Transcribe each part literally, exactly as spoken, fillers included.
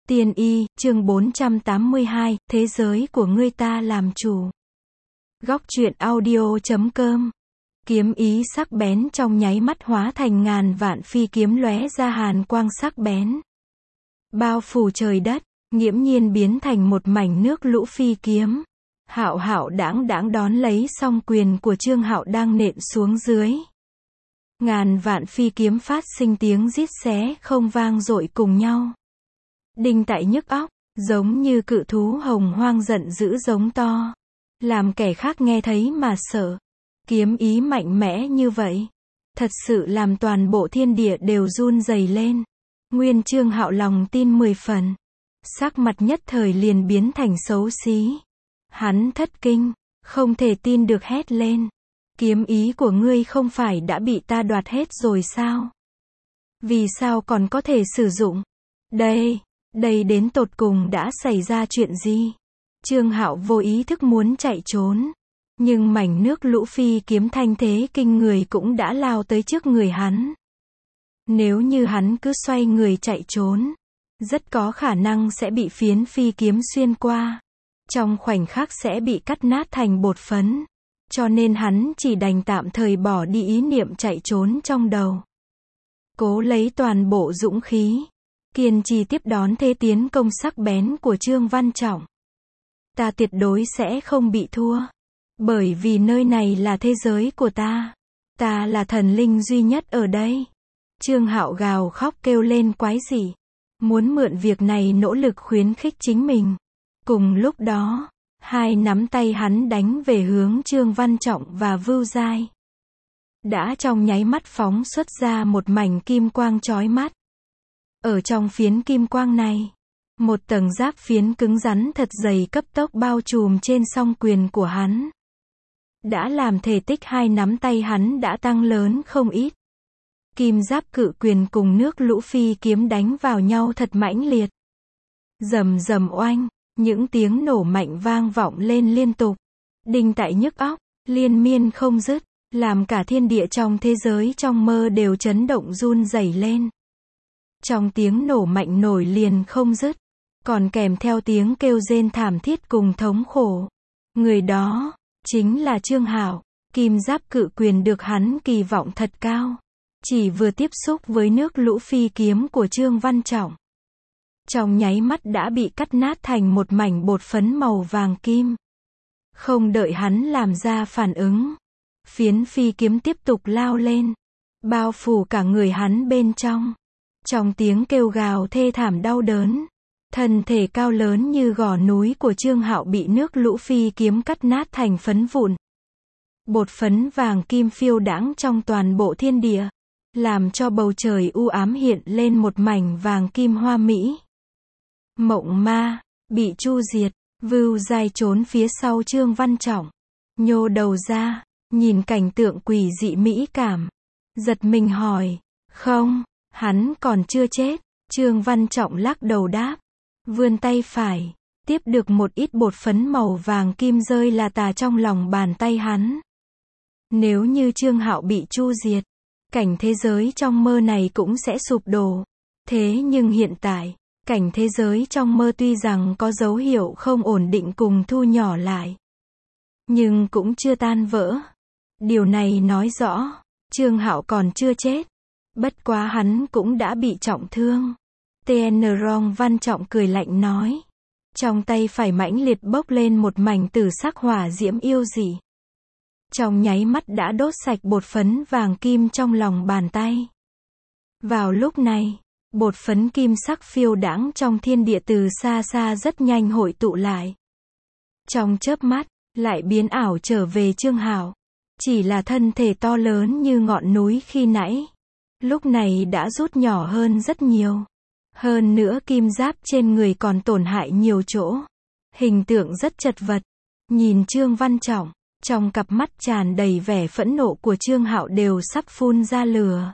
Tiên y, chương bốn trăm tám mươi hai, thế giới của ngươi ta làm chủ. Góc truyện audio chấm com. Kiếm ý sắc bén trong nháy mắt hóa thành ngàn vạn phi kiếm lóe ra hàn quang sắc bén. Bao phủ trời đất, nghiễm nhiên biến thành một mảnh nước lũ phi kiếm. Hạo hạo đãng đãng đón lấy song quyền của Trương Hạo đang nện xuống dưới. Ngàn vạn phi kiếm phát sinh tiếng rít xé không vang dội cùng nhau. Đinh tại nhức óc, giống như cự thú hồng hoang giận dữ giống to. Làm kẻ khác nghe thấy mà sợ. Kiếm ý mạnh mẽ như vậy. Thật sự làm toàn bộ thiên địa đều run rẩy lên. Nguyên Trương Hạo lòng tin mười phần. Sắc mặt nhất thời liền biến thành xấu xí. Hắn thất kinh, không thể tin được hét lên. Kiếm ý của ngươi không phải đã bị ta đoạt hết rồi sao? Vì sao còn có thể sử dụng? Đây, đây đến tột cùng đã xảy ra chuyện gì? Trương Hạo vô ý thức muốn chạy trốn. Nhưng mảnh nước lũ phi kiếm thanh thế kinh người cũng đã lao tới trước người hắn. Nếu như hắn cứ xoay người chạy trốn, rất có khả năng sẽ bị phiến phi kiếm xuyên qua. Trong khoảnh khắc sẽ bị cắt nát thành bột phấn. Cho nên hắn chỉ đành tạm thời bỏ đi ý niệm chạy trốn trong đầu. Cố lấy toàn bộ dũng khí. Kiên trì tiếp đón thế tiến công sắc bén của Trương Văn Trọng. Ta tuyệt đối sẽ không bị thua. Bởi vì nơi này là thế giới của ta. Ta là thần linh duy nhất ở đây. Trương Hạo gào khóc kêu lên quái dị. Muốn mượn việc này nỗ lực khuyến khích chính mình. Cùng lúc đó, hai nắm tay hắn đánh về hướng Trương Văn Trọng và Vưu Giai. Đã trong nháy mắt phóng xuất ra một mảnh kim quang chói mắt. Ở trong phiến kim quang này, một tầng giáp phiến cứng rắn thật dày cấp tốc bao trùm trên song quyền của hắn. Đã làm thể tích hai nắm tay hắn đã tăng lớn không ít. Kim giáp cự quyền cùng nước lũ phi kiếm đánh vào nhau thật mãnh liệt. Rầm rầm oanh, những tiếng nổ mạnh vang vọng lên liên tục. Đinh tại nhức óc, liên miên không dứt, làm cả thiên địa trong thế giới trong mơ đều chấn động run rẩy lên. Trong tiếng nổ mạnh nổi liền không dứt, còn kèm theo tiếng kêu rên thảm thiết cùng thống khổ. Người đó, chính là Trương Hạo. Kim giáp cự quyền được hắn kỳ vọng thật cao. Chỉ vừa tiếp xúc với nước lũ phi kiếm của Trương Văn Trọng. Trong nháy mắt đã bị cắt nát thành một mảnh bột phấn màu vàng kim. Không đợi hắn làm ra phản ứng. Phiến phi kiếm tiếp tục lao lên. Bao phủ cả người hắn bên trong. Trong tiếng kêu gào thê thảm đau đớn. Thân thể cao lớn như gò núi của Trương Hạo bị nước lũ phi kiếm cắt nát thành phấn vụn. Bột phấn vàng kim phiêu đãng trong toàn bộ thiên địa. Làm cho bầu trời u ám hiện lên một mảnh vàng kim hoa mỹ. Mộng ma, bị chu diệt, Vưu Giai trốn phía sau Trương Văn Trọng. Nhô đầu ra, nhìn cảnh tượng quỷ dị mỹ cảm. Giật mình hỏi, không, hắn còn chưa chết. Trương Văn Trọng lắc đầu đáp. Vươn tay phải, tiếp được một ít bột phấn màu vàng kim rơi là tà trong lòng bàn tay hắn. Nếu như Trương Hạo bị chu diệt, cảnh thế giới trong mơ này cũng sẽ sụp đổ. Thế nhưng hiện tại, cảnh thế giới trong mơ tuy rằng có dấu hiệu không ổn định cùng thu nhỏ lại, nhưng cũng chưa tan vỡ. Điều này nói rõ, Trương Hạo còn chưa chết. Bất quá hắn cũng đã bị trọng thương. tê en rong Văn Trọng cười lạnh nói. Trong tay phải mãnh liệt bốc lên một mảnh tử sắc hỏa diễm yêu dị. Trong nháy mắt đã đốt sạch bột phấn vàng kim trong lòng bàn tay. Vào lúc này, bột phấn kim sắc phiêu đãng trong thiên địa từ xa xa rất nhanh hội tụ lại. Trong chớp mắt, lại biến ảo trở về Trương Hạo. Chỉ là thân thể to lớn như ngọn núi khi nãy. Lúc này đã rút nhỏ hơn rất nhiều. Hơn nữa kim giáp trên người còn tổn hại nhiều chỗ. Hình tượng rất chật vật. Nhìn Trương Văn Trọng, trong cặp mắt tràn đầy vẻ phẫn nộ của Trương Hạo đều sắp phun ra lửa.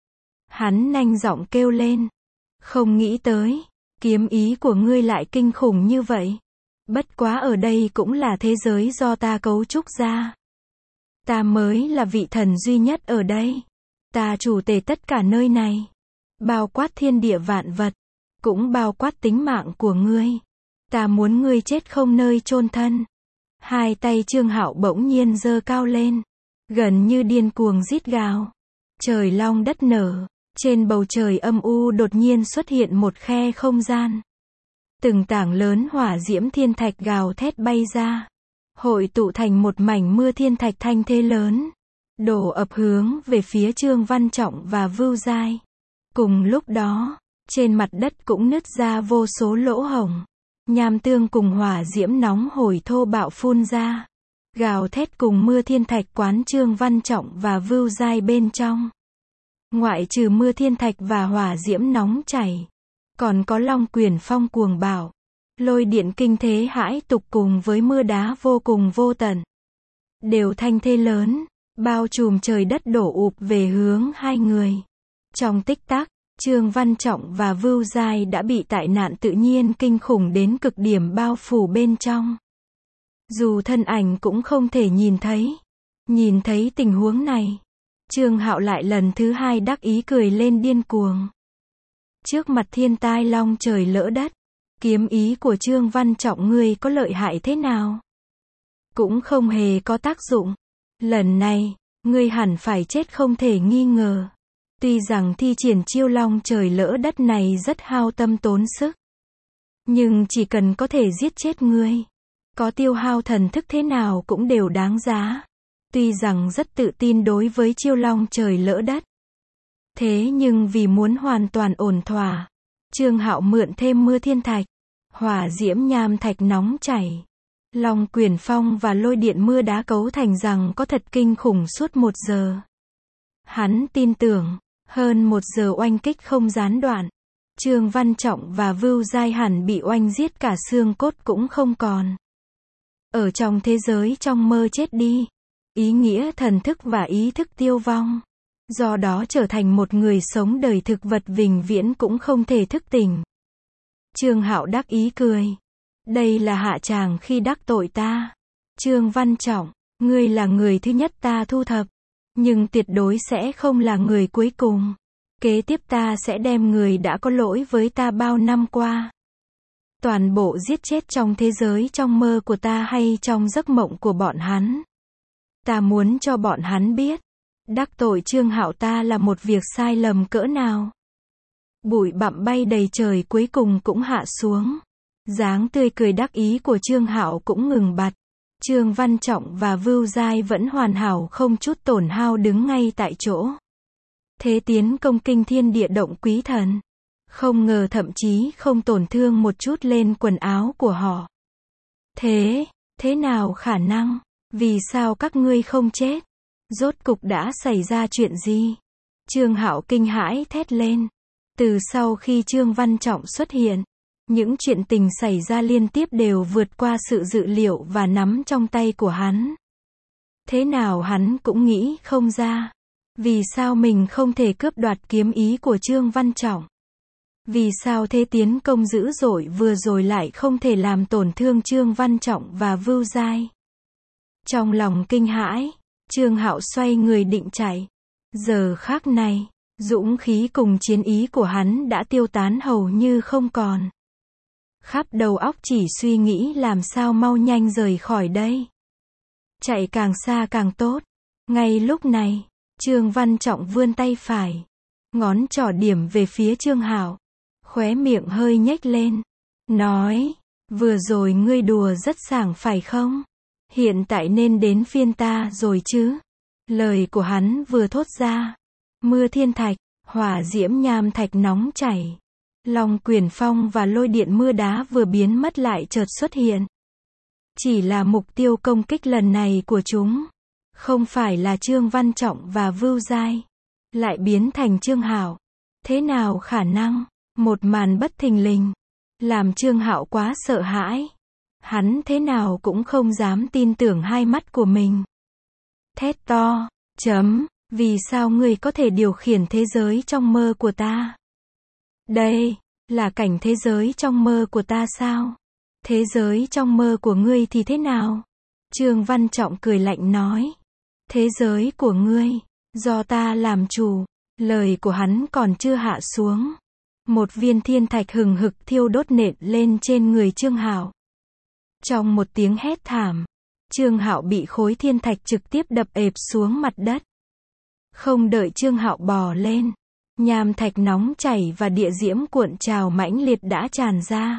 Hắn nhanh giọng kêu lên. Không nghĩ tới, kiếm ý của ngươi lại kinh khủng như vậy. Bất quá ở đây cũng là thế giới do ta cấu trúc ra. Ta mới là vị thần duy nhất ở đây. Ta chủ tể tất cả nơi này. Bao quát thiên địa vạn vật. cũng bao quát tính mạng của ngươi. Ta muốn ngươi chết không nơi chôn thân. Hai tay Trương Hạo bỗng nhiên giơ cao lên, gần như điên cuồng rít gào. Trời long đất nở, trên bầu trời âm u đột nhiên xuất hiện một khe không gian. Từng tảng lớn hỏa diễm thiên thạch gào thét bay ra, hội tụ thành một mảnh mưa thiên thạch thanh thế lớn, đổ ập hướng về phía Trương Văn Trọng và Vưu Giai. Cùng lúc đó, trên mặt đất cũng nứt ra vô số lỗ hổng. Nham tương cùng hỏa diễm nóng hổi thô bạo phun ra, gào thét cùng mưa thiên thạch quán Trương Văn Trọng và Vưu Giai bên trong. Ngoại trừ mưa thiên thạch và hỏa diễm nóng chảy, còn có long quyển phong cuồng bạo, lôi điện kinh thế hãi tục cùng với mưa đá vô cùng vô tận. Đều thanh thế lớn, bao trùm trời đất đổ ụp về hướng hai người. Trong tích tắc, Trương Văn Trọng và Vưu Giai đã bị tai nạn tự nhiên kinh khủng đến cực điểm bao phủ bên trong. Dù thân ảnh cũng không thể nhìn thấy. Nhìn thấy tình huống này, Trương Hạo lại lần thứ hai đắc ý cười lên điên cuồng. Trước mặt thiên tai long trời lỡ đất, kiếm ý của Trương Văn Trọng ngươi có lợi hại thế nào? Cũng không hề có tác dụng. Lần này, ngươi hẳn phải chết không thể nghi ngờ. Tuy rằng thi triển chiêu long trời lỡ đất này rất hao tâm tốn sức, nhưng chỉ cần có thể giết chết ngươi, có tiêu hao thần thức thế nào cũng đều đáng giá. Tuy rằng rất tự tin đối với chiêu long trời lỡ đất, thế nhưng vì muốn hoàn toàn ổn thỏa, Trương Hạo mượn thêm mưa thiên thạch, hỏa diễm nham thạch nóng chảy, long quyển phong và lôi điện mưa đá cấu thành rằng có thật kinh khủng suốt một giờ. Hắn tin tưởng, hơn một giờ oanh kích không gián đoạn, Trương Văn Trọng và Vưu Giai hẳn bị oanh giết cả xương cốt cũng không còn. Ở trong thế giới trong mơ chết đi, ý nghĩa thần thức và ý thức tiêu vong. Do đó trở thành một người sống đời thực vật vĩnh viễn cũng không thể thức tỉnh. Trương Hạo đắc ý cười. Đây là hạ tràng khi đắc tội ta. Trương Văn Trọng, ngươi là người thứ nhất ta thu thập, nhưng tuyệt đối sẽ không là người cuối cùng. Kế tiếp ta sẽ đem người đã có lỗi với ta bao năm qua, toàn bộ giết chết trong thế giới trong mơ của ta hay trong giấc mộng của bọn hắn. Ta muốn cho bọn hắn biết, đắc tội Trương Hạo ta là một việc sai lầm cỡ nào. Bụi bặm bay đầy trời cuối cùng cũng hạ xuống. Dáng tươi cười đắc ý của Trương Hạo cũng ngừng bặt. Trương Văn Trọng và Vưu Giai vẫn hoàn hảo không chút tổn hao đứng ngay tại chỗ. Thế tiến công kinh thiên địa động quý thần. Không ngờ thậm chí không tổn thương một chút lên quần áo của họ. Thế, thế nào khả năng? Vì sao các ngươi không chết? Rốt cục đã xảy ra chuyện gì? Trương Hạo kinh hãi thét lên. Từ sau khi Trương Văn Trọng xuất hiện, những chuyện tình xảy ra liên tiếp đều vượt qua sự dự liệu và nắm trong tay của hắn. Thế nào hắn cũng nghĩ không ra. Vì sao mình không thể cướp đoạt kiếm ý của Trương Văn Trọng? Vì sao thế tiến công dữ dội vừa rồi lại không thể làm tổn thương Trương Văn Trọng và Vưu Giai? Trong lòng kinh hãi, Trương Hạo xoay người định chạy. Giờ khắc này, dũng khí cùng chiến ý của hắn đã tiêu tán hầu như không còn. Khắp đầu óc chỉ suy nghĩ làm sao mau nhanh rời khỏi đây. Chạy càng xa càng tốt. Ngay lúc này, Trương Văn Trọng vươn tay phải, ngón trỏ điểm về phía Trương Hạo, khóe miệng hơi nhếch lên, nói, vừa rồi ngươi đùa rất sảng phải không? Hiện tại nên đến phiên ta rồi chứ? Lời của hắn vừa thốt ra, mưa thiên thạch, hỏa diễm nham thạch nóng chảy, long quyển phong và lôi điện mưa đá vừa biến mất lại chợt xuất hiện. Chỉ là mục tiêu công kích lần này của chúng, không phải là Trương Văn Trọng và Vưu Giai, lại biến thành Trương Hạo. Thế nào khả năng? Một màn bất thình lình, làm Trương Hạo quá sợ hãi. Hắn thế nào cũng không dám tin tưởng hai mắt của mình. Thét to, chấm, vì sao ngươi có thể điều khiển thế giới trong mơ của ta? Đây, là cảnh thế giới trong mơ của ta sao? Thế giới trong mơ của ngươi thì thế nào? Trương Văn Trọng cười lạnh nói. Thế giới của ngươi, do ta làm chủ. Lời của hắn còn chưa hạ xuống, Một viên thiên thạch hừng hực thiêu đốt nện lên trên người Trương Hạo. Trong một tiếng hét thảm, Trương Hạo bị khối thiên thạch trực tiếp đập ẹp xuống mặt đất. Không đợi Trương Hạo bò lên, nham thạch nóng chảy và địa diễm cuộn trào mãnh liệt đã tràn ra,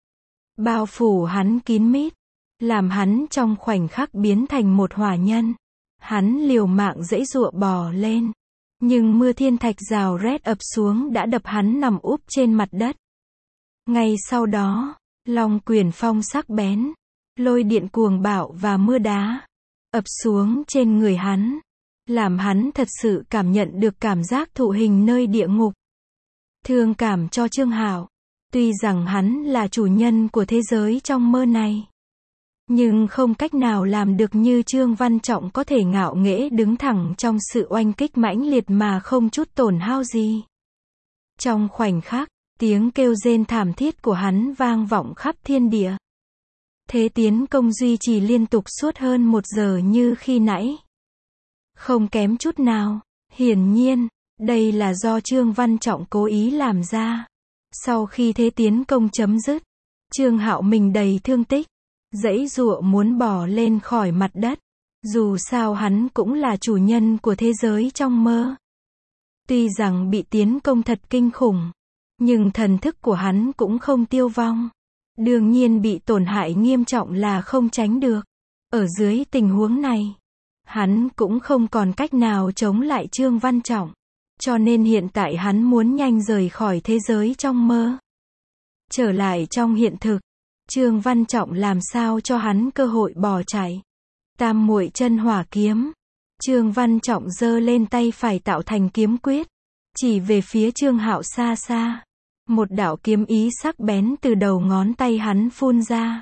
bao phủ hắn kín mít, làm hắn trong khoảnh khắc biến thành một hỏa nhân. Hắn liều mạng giãy giụa bò lên, nhưng mưa thiên thạch rào rét ập xuống đã đập hắn nằm úp trên mặt đất. Ngay sau đó, long quyền phong sắc bén, lôi điện cuồng bạo và mưa đá ập xuống trên người hắn, làm hắn thật sự cảm nhận được cảm giác thụ hình nơi địa ngục. Thương cảm cho Trương Hạo, tuy rằng hắn là chủ nhân của thế giới trong mơ này, nhưng không cách nào làm được như Trương Văn Trọng có thể ngạo nghễ đứng thẳng trong sự oanh kích mãnh liệt mà không chút tổn hao gì. Trong khoảnh khắc, tiếng kêu rên thảm thiết của hắn vang vọng khắp thiên địa. Thế tiến công duy trì liên tục suốt hơn một giờ như khi nãy. Không kém chút nào. Hiển nhiên, đây là do Trương Văn Trọng cố ý làm ra. Sau khi thế tiến công chấm dứt, Trương Hạo mình đầy thương tích, giãy giụa muốn bò lên khỏi mặt đất. Dù sao hắn cũng là chủ nhân của thế giới trong mơ. Tuy rằng bị tiến công thật kinh khủng, nhưng thần thức của hắn cũng không tiêu vong. Đương nhiên bị tổn hại nghiêm trọng là không tránh được. Ở dưới tình huống này, hắn cũng không còn cách nào chống lại Trương Văn Trọng. Cho nên hiện tại hắn muốn nhanh rời khỏi thế giới trong mơ, trở lại trong hiện thực. Trương Văn Trọng làm sao cho hắn cơ hội bỏ chạy. Tam muội chân hỏa kiếm. Trương Văn Trọng giơ lên tay phải tạo thành kiếm quyết, chỉ về phía Trương Hạo xa xa. Một đạo kiếm ý sắc bén từ đầu ngón tay hắn phun ra,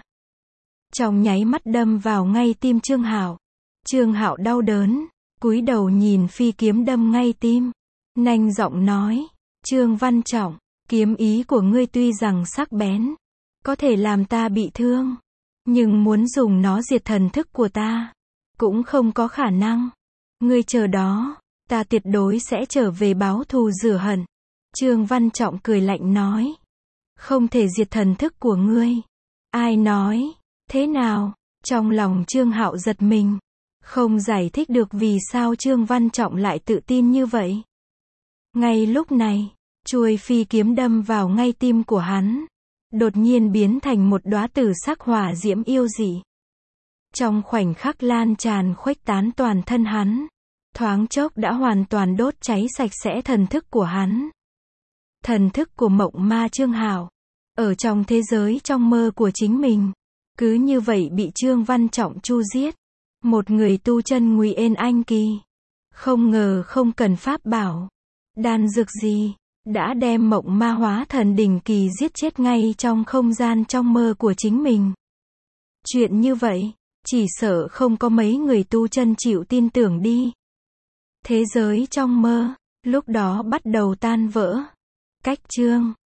trong nháy mắt đâm vào ngay tim Trương Hạo. Trương Hạo đau đớn, cúi đầu nhìn phi kiếm đâm ngay tim, nanh giọng nói: Trương Văn Trọng, kiếm ý của ngươi tuy rằng sắc bén, có thể làm ta bị thương, nhưng muốn dùng nó diệt thần thức của ta, cũng không có khả năng. Ngươi chờ đó, ta tuyệt đối sẽ trở về báo thù rửa hận. Trương Văn Trọng cười lạnh nói: không thể diệt thần thức của ngươi. Ai nói? Thế nào? Trong lòng Trương Hạo giật mình, không giải thích được vì sao Trương Văn Trọng lại tự tin như vậy. Ngay lúc này, chuôi phi kiếm đâm vào ngay tim của hắn, đột nhiên biến thành một đóa tử sắc hỏa diễm yêu dị. Trong khoảnh khắc lan tràn khuếch tán toàn thân hắn, thoáng chốc đã hoàn toàn đốt cháy sạch sẽ thần thức của hắn. Thần thức của mộng ma Trương Hạo, ở trong thế giới trong mơ của chính mình, cứ như vậy bị Trương Văn Trọng chu giết. Một người tu chân Ngụy Yên Anh kỳ, không ngờ không cần pháp bảo, đan dược gì, đã đem mộng ma hóa thần đỉnh kỳ giết chết ngay trong không gian trong mơ của chính mình. Chuyện như vậy, chỉ sợ không có mấy người tu chân chịu tin tưởng đi. Thế giới trong mơ, lúc đó bắt đầu tan vỡ. Cách chương